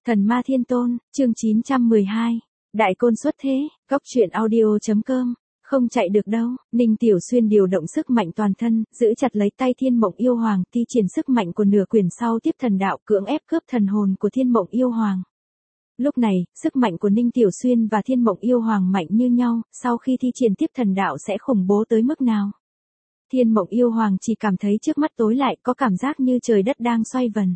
Thần ma thiên tôn, chương 912. Đại côn xuất thế, góc truyện audio.com. Không chạy được đâu, Ninh Tiểu Xuyên điều động sức mạnh toàn thân, giữ chặt lấy tay Thiên Mộng Yêu Hoàng, thi triển sức mạnh của nửa quyển sau tiếp thần đạo, cưỡng ép cướp thần hồn của Thiên Mộng Yêu Hoàng. Lúc này, sức mạnh của Ninh Tiểu Xuyên và Thiên Mộng Yêu Hoàng mạnh như nhau, sau khi thi triển tiếp thần đạo sẽ khủng bố tới mức nào? Thiên Mộng Yêu Hoàng chỉ cảm thấy trước mắt tối lại, có cảm giác như trời đất đang xoay vần.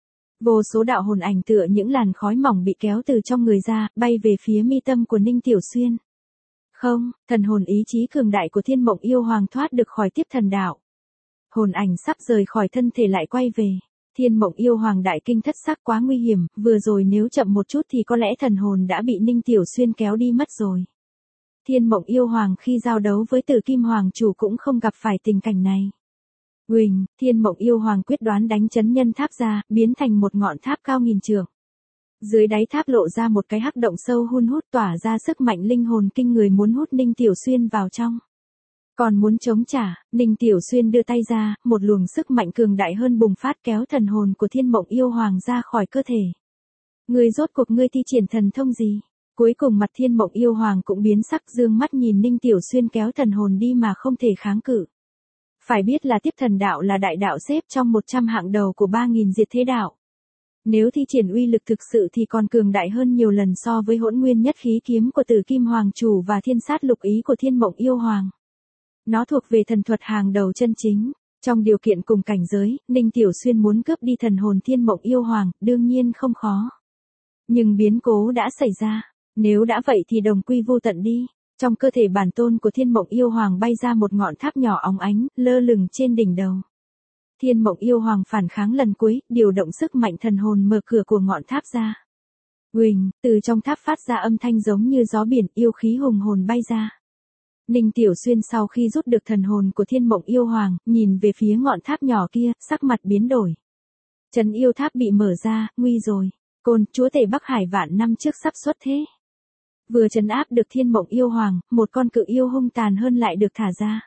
Vô số đạo hồn ảnh tựa những làn khói mỏng bị kéo từ trong người ra, bay về phía mi tâm của Ninh Tiểu Xuyên. Không, thần hồn ý chí cường đại của Thiên Mộng Yêu Hoàng thoát được khỏi tiếp thần đạo. Hồn ảnh sắp rời khỏi thân thể lại quay về. Thiên Mộng Yêu Hoàng đại kinh thất sắc, quá nguy hiểm, vừa rồi nếu chậm một chút thì có lẽ thần hồn đã bị Ninh Tiểu Xuyên kéo đi mất rồi. Thiên Mộng Yêu Hoàng khi giao đấu với Tử Kim Hoàng chủ cũng không gặp phải tình cảnh này. Huỳnh, Thiên Mộng Yêu Hoàng quyết đoán đánh chấn nhân tháp ra, biến thành một ngọn tháp cao nghìn trượng. Dưới đáy tháp lộ ra một cái hắc động sâu hun hút, tỏa ra sức mạnh linh hồn kinh người, muốn hút Ninh Tiểu Xuyên vào trong. Còn muốn chống trả, Ninh Tiểu Xuyên đưa tay ra, một luồng sức mạnh cường đại hơn bùng phát, kéo thần hồn của Thiên Mộng Yêu Hoàng ra khỏi cơ thể. Ngươi rốt cuộc ngươi thi triển thần thông gì? Cuối cùng mặt Thiên Mộng Yêu Hoàng cũng biến sắc, dương mắt nhìn Ninh Tiểu Xuyên kéo thần hồn đi mà không thể kháng cự. Phải biết là tiếp thần đạo là đại đạo xếp trong 100 hạng đầu của 3.000 diệt thế đạo. Nếu thi triển uy lực thực sự thì còn cường đại hơn nhiều lần so với Hỗn Nguyên Nhất Khí Kiếm của Tử Kim Hoàng chủ và Thiên Sát Lục Ý của Thiên Mộng Yêu Hoàng. Nó thuộc về thần thuật hàng đầu chân chính. Trong điều kiện cùng cảnh giới, Ninh Tiểu Xuyên muốn cướp đi thần hồn Thiên Mộng Yêu Hoàng, đương nhiên không khó. Nhưng biến cố đã xảy ra. Nếu đã vậy thì đồng quy vô tận đi. Trong cơ thể bản tôn của Thiên Mộng Yêu Hoàng bay ra một ngọn tháp nhỏ óng ánh, lơ lửng trên đỉnh đầu. Thiên Mộng Yêu Hoàng phản kháng lần cuối, điều động sức mạnh thần hồn mở cửa của ngọn tháp ra. Huỳnh, từ trong tháp phát ra âm thanh giống như gió biển, yêu khí hùng hồn bay ra. Ninh Tiểu Xuyên sau khi rút được thần hồn của Thiên Mộng Yêu Hoàng, nhìn về phía ngọn tháp nhỏ kia, sắc mặt biến đổi. Trấn yêu tháp bị mở ra, nguy rồi. Côn, chúa tể Bắc Hải vạn năm trước sắp xuất thế. Vừa trấn áp được Thiên Mộng Yêu Hoàng, một con cự yêu hung tàn hơn lại được thả ra.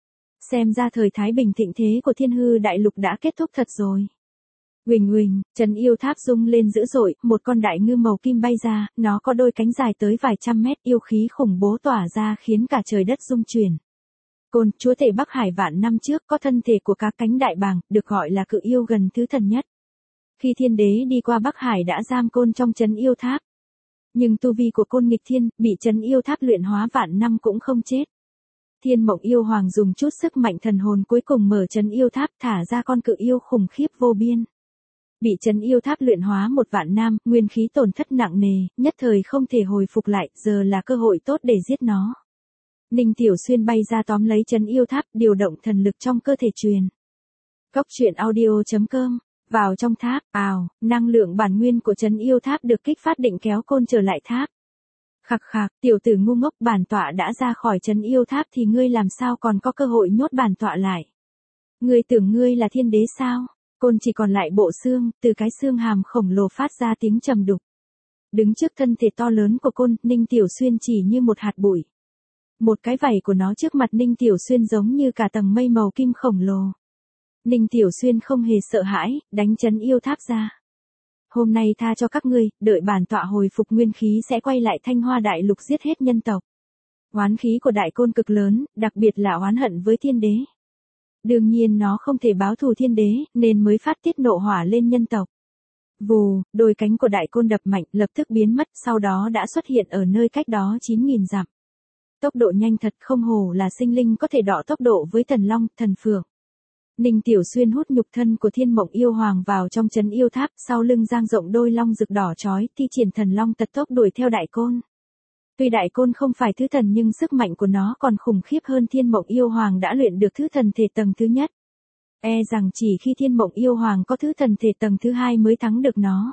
Xem ra thời thái bình thịnh thế của Thiên Hư Đại Lục đã kết thúc thật rồi. Huỳnh huỳnh, trấn yêu tháp rung lên dữ dội, một con đại ngư màu kim bay ra, nó có đôi cánh dài tới vài trăm mét, yêu khí khủng bố tỏa ra khiến cả trời đất rung chuyển. Côn, chúa tể Bắc Hải vạn năm trước có thân thể của cá cánh đại bàng, được gọi là cự yêu gần thứ thần nhất. Khi thiên đế đi qua Bắc Hải đã giam Côn trong trấn yêu tháp. Nhưng tu vi của Côn nghịch thiên, bị trấn yêu tháp luyện hóa vạn năm cũng không chết. Thiên Mộng Yêu Hoàng dùng chút sức mạnh thần hồn cuối cùng mở trấn yêu tháp, thả ra con cự yêu khủng khiếp vô biên. Bị trấn yêu tháp luyện hóa một vạn năm, nguyên khí tổn thất nặng nề, nhất thời không thể hồi phục lại, giờ là cơ hội tốt để giết nó. Ninh Tiểu Xuyên bay ra tóm lấy trấn yêu tháp, điều động thần lực trong cơ thể truyền. Góc truyện audio.com. Vào trong tháp, năng lượng bản nguyên của trấn yêu tháp được kích phát, định kéo Côn trở lại tháp. Khặc khặc, tiểu tử ngu ngốc, bản tọa đã ra khỏi trấn yêu tháp thì ngươi làm sao còn có cơ hội nhốt bản tọa lại. Ngươi tưởng ngươi là thiên đế sao? Côn chỉ còn lại bộ xương, từ cái xương hàm khổng lồ phát ra tiếng trầm đục. Đứng trước thân thể to lớn của Côn, Ninh Tiểu Xuyên chỉ như một hạt bụi. Một cái vảy của nó trước mặt Ninh Tiểu Xuyên giống như cả tầng mây màu kim khổng lồ. Ninh Tiểu Xuyên không hề sợ hãi, đánh trấn yêu tháp ra. Hôm nay tha cho các ngươi, đợi bản tọa hồi phục nguyên khí sẽ quay lại Thanh Hoa Đại Lục giết hết nhân tộc. Oán khí của Đại Côn cực lớn, đặc biệt là oán hận với thiên đế. Đương nhiên nó không thể báo thù thiên đế, nên mới phát tiết nộ hỏa lên nhân tộc. Vù, đôi cánh của Đại Côn đập mạnh, lập tức biến mất, sau đó đã xuất hiện ở nơi cách đó 9.000 dặm. Tốc độ nhanh thật, không hổ là sinh linh có thể đọ tốc độ với thần long, thần phượng. Ninh Tiểu Xuyên hút nhục thân của Thiên Mộng Yêu Hoàng vào trong trấn yêu tháp, sau lưng dang rộng đôi long rực đỏ chói, thi triển thần long tật tốc đuổi theo Đại Côn. Tuy Đại Côn không phải thứ thần nhưng sức mạnh của nó còn khủng khiếp hơn Thiên Mộng Yêu Hoàng đã luyện được thứ thần thể tầng thứ nhất. E rằng chỉ khi Thiên Mộng Yêu Hoàng có thứ thần thể tầng thứ hai mới thắng được nó.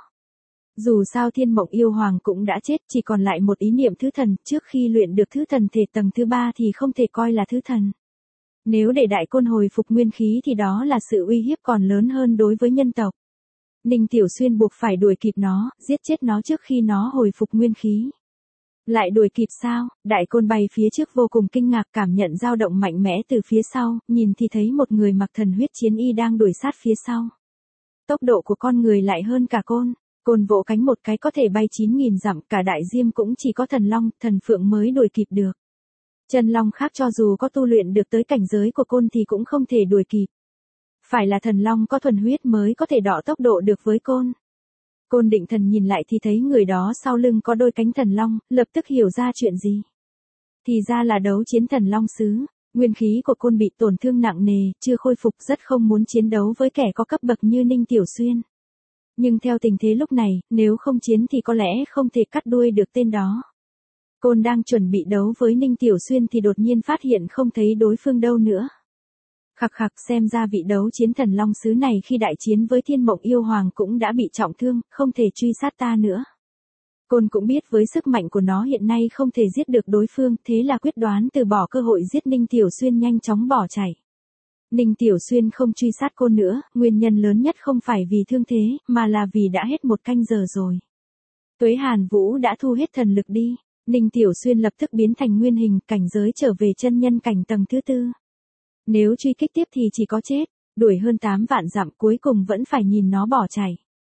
Dù sao Thiên Mộng Yêu Hoàng cũng đã chết, chỉ còn lại một ý niệm thứ thần, trước khi luyện được thứ thần thể tầng thứ ba thì không thể coi là thứ thần. Nếu để Đại Côn hồi phục nguyên khí thì đó là sự uy hiếp còn lớn hơn đối với nhân tộc. Ninh Tiểu Xuyên buộc phải đuổi kịp nó, giết chết nó trước khi nó hồi phục nguyên khí. Lại đuổi kịp sao? Đại Côn bay phía trước vô cùng kinh ngạc, cảm nhận dao động mạnh mẽ từ phía sau, nhìn thì thấy một người mặc thần huyết chiến y đang đuổi sát phía sau. Tốc độ của con người lại hơn cả Côn. Côn vỗ cánh một cái có thể bay 9.000 dặm, cả đại diêm cũng chỉ có thần long, thần phượng mới đuổi kịp được. Chân long khác cho dù có tu luyện được tới cảnh giới của côn thì cũng không thể đuổi kịp. Phải là thần long có thuần huyết mới có thể đọ tốc độ được với côn. Côn định thần nhìn lại thì thấy người đó sau lưng có đôi cánh thần long, lập tức hiểu ra chuyện gì. Thì ra là đấu chiến thần long sứ. Nguyên khí của côn bị tổn thương nặng nề, chưa khôi phục, rất không muốn chiến đấu với kẻ có cấp bậc như Ninh Tiểu Xuyên. Nhưng theo tình thế lúc này, nếu không chiến thì có lẽ không thể cắt đuôi được tên đó. Côn đang chuẩn bị đấu với Ninh Tiểu Xuyên thì đột nhiên phát hiện không thấy đối phương đâu nữa. Khặc khặc, xem ra vị đấu chiến thần long sứ này khi đại chiến với Thiên Mộng Yêu Hoàng cũng đã bị trọng thương, không thể truy sát ta nữa. Côn cũng biết với sức mạnh của nó hiện nay không thể giết được đối phương, thế là quyết đoán từ bỏ cơ hội giết Ninh Tiểu Xuyên, nhanh chóng bỏ chạy. Ninh Tiểu Xuyên không truy sát Côn nữa, nguyên nhân lớn nhất không phải vì thương thế, mà là vì đã hết một canh giờ rồi. Tuế Hàn Vũ đã thu hết thần lực đi, Ninh Tiểu Xuyên lập tức biến thành nguyên hình, cảnh giới trở về chân nhân cảnh tầng thứ 4. Nếu truy kích tiếp thì chỉ có chết, đuổi hơn 8 vạn dặm cuối cùng vẫn phải nhìn nó bỏ chạy.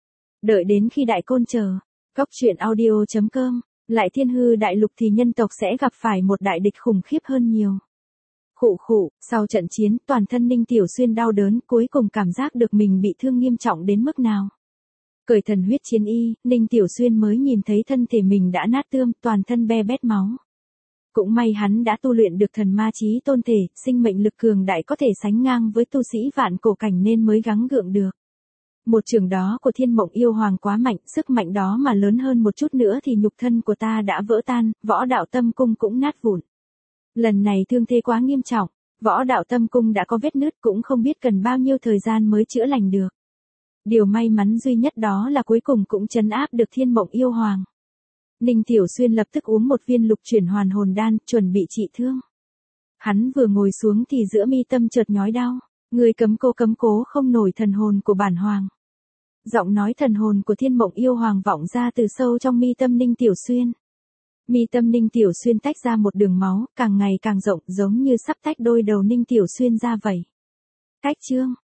Đợi đến khi đại côn chờ, Cốc truyện audio.com, lại thiên hư đại lục thì nhân tộc sẽ gặp phải một đại địch khủng khiếp hơn nhiều. Khụ khụ, sau trận chiến, toàn thân Ninh Tiểu Xuyên đau đớn, cuối cùng cảm giác được mình bị thương nghiêm trọng đến mức nào. Cởi thần huyết chiến y, Ninh Tiểu Xuyên mới nhìn thấy thân thể mình đã nát tươm, toàn thân be bét máu. Cũng may hắn đã tu luyện được thần ma chí tôn thể, sinh mệnh lực cường đại có thể sánh ngang với tu sĩ vạn cổ cảnh nên mới gắng gượng được. Một trường đó của Thiên Mộng Yêu Hoàng quá mạnh, sức mạnh đó mà lớn hơn một chút nữa thì nhục thân của ta đã vỡ tan, võ đạo tâm cung cũng nát vụn. Lần này thương thế quá nghiêm trọng, võ đạo tâm cung đã có vết nứt, cũng không biết cần bao nhiêu thời gian mới chữa lành được. Điều may mắn duy nhất đó là cuối cùng cũng trấn áp được Thiên Mộng Yêu Hoàng. Ninh Tiểu Xuyên lập tức uống một viên lục chuyển hoàn hồn đan, chuẩn bị trị thương. Hắn vừa ngồi xuống thì giữa mi tâm chợt nhói đau, người cấm cố không nổi thần hồn của bản hoàng. Giọng nói thần hồn của Thiên Mộng Yêu Hoàng vọng ra từ sâu trong mi tâm Ninh Tiểu Xuyên. Mi tâm Ninh Tiểu Xuyên tách ra một đường máu, càng ngày càng rộng, giống như sắp tách đôi đầu Ninh Tiểu Xuyên ra vậy. Cách chương